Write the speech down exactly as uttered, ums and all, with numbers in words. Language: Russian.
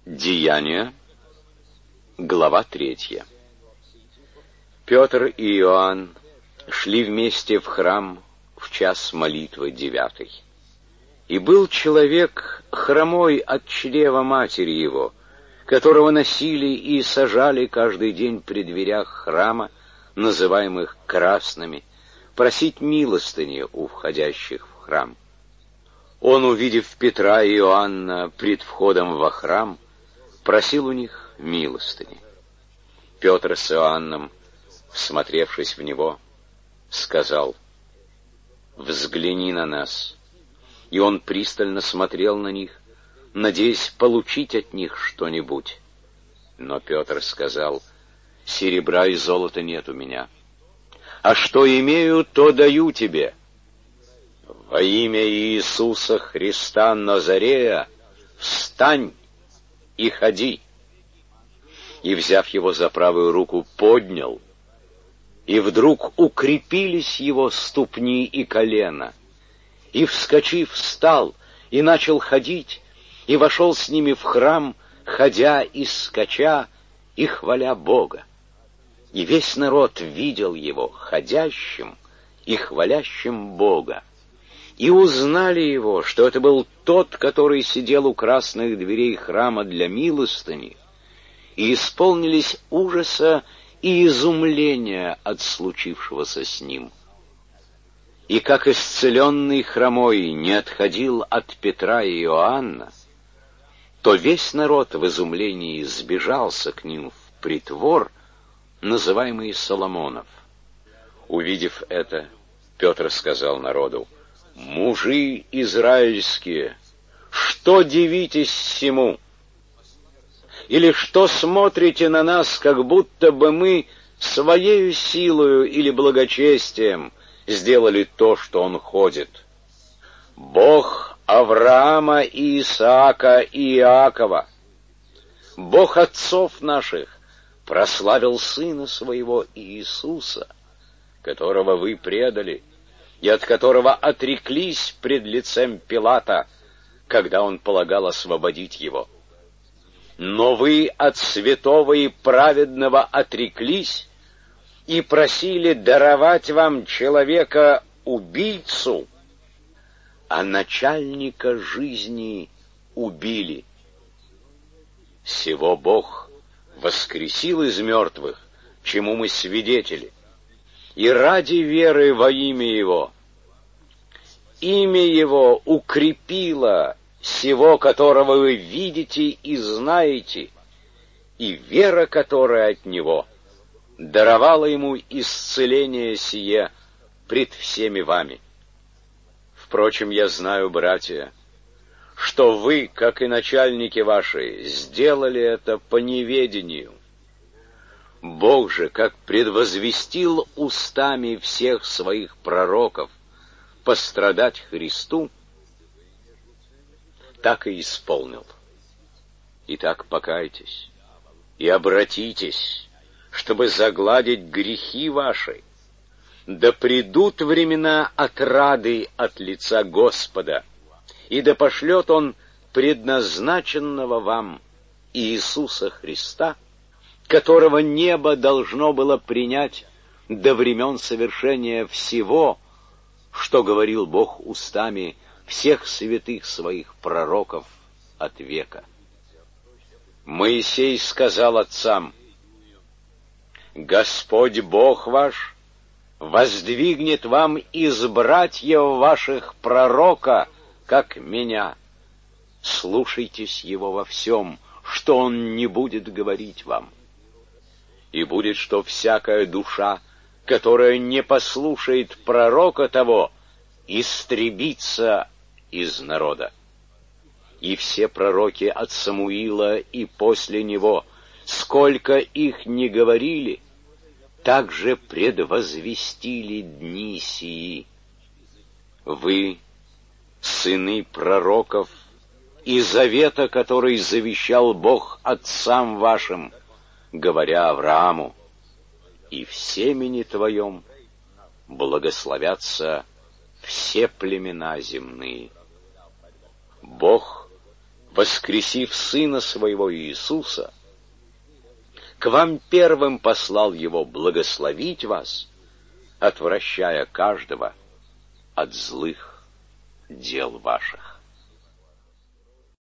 Деяния, глава третья. Петр и Иоанн шли вместе в храм в час молитвы девятой. И был человек хромой от чрева матери его, которого носили и сажали каждый день при дверях храма, называемых красными, просить милостыни у входящих в храм. Он, увидев Петра и Иоанна пред входом во храм, просил у них милостыни. Петр с Иоанном, всмотревшись в него, сказал: «Взгляни на нас». И он пристально смотрел на них, надеясь получить от них что-нибудь. Но Петр сказал: «Серебра и золота нет у меня, а что имею, то даю тебе. Во имя Иисуса Христа Назарея встань и ходи». И, взяв его за правую руку, поднял, и вдруг укрепились его ступни и колена. И, вскочив, встал и начал ходить, и вошел с ними в храм, ходя и скача, и хваля Бога. И весь народ видел его ходящим и хвалящим Бога. И узнали его, что это был тот, который сидел у красных дверей храма для милостыни, и исполнились ужаса и изумления от случившегося с ним. И как исцеленный хромой не отходил от Петра и Иоанна, то весь народ в изумлении сбежался к ним в притвор, называемый Соломонов. Увидев это, Петр сказал народу: «Мужи израильские, что дивитесь сему? Или что смотрите на нас, как будто бы мы своею силою или благочестием сделали то, что он ходит? Бог Авраама и Исаака и Иакова, Бог отцов наших, прославил Сына Своего Иисуса, которого вы предали, и от которого отреклись пред лицем Пилата, когда он полагал освободить его. Но вы от святого и праведного отреклись и просили даровать вам человека-убийцу, а начальника жизни убили. Сего Бог воскресил из мертвых, чему мы свидетели, и ради веры во имя Его. Имя Его укрепило сего, которого вы видите и знаете, и вера, которая от Него, даровала Ему исцеление сие пред всеми вами. Впрочем, я знаю, братья, что вы, как и начальники ваши, сделали это по неведению. Бог же, как предвозвестил устами всех своих пророков пострадать Христу, так и исполнил. Итак, покайтесь и обратитесь, чтобы загладить грехи ваши, да придут времена отрады от лица Господа, и да пошлет Он предназначенного вам Иисуса Христа, которого небо должно было принять до времен совершения всего, что говорил Бог устами всех святых своих пророков от века. Моисей сказал отцам: «Господь Бог ваш воздвигнет вам из братьев ваших пророка, как меня. Слушайтесь его во всем, что он не будет говорить вам. И будет, что всякая душа, которая не послушает пророка того, истребится из народа. И все пророки от Самуила и после него, сколько их не говорили, также предвозвестили дни сии. Вы, сыны пророков, и завета, который завещал Бог отцам вашим, говоря Аврааму: и в семени твоем благословятся все племена земные. Бог воскресив Сына Своего Иисуса, к вам первым послал Его благословить вас, отвращая каждого от злых дел ваших.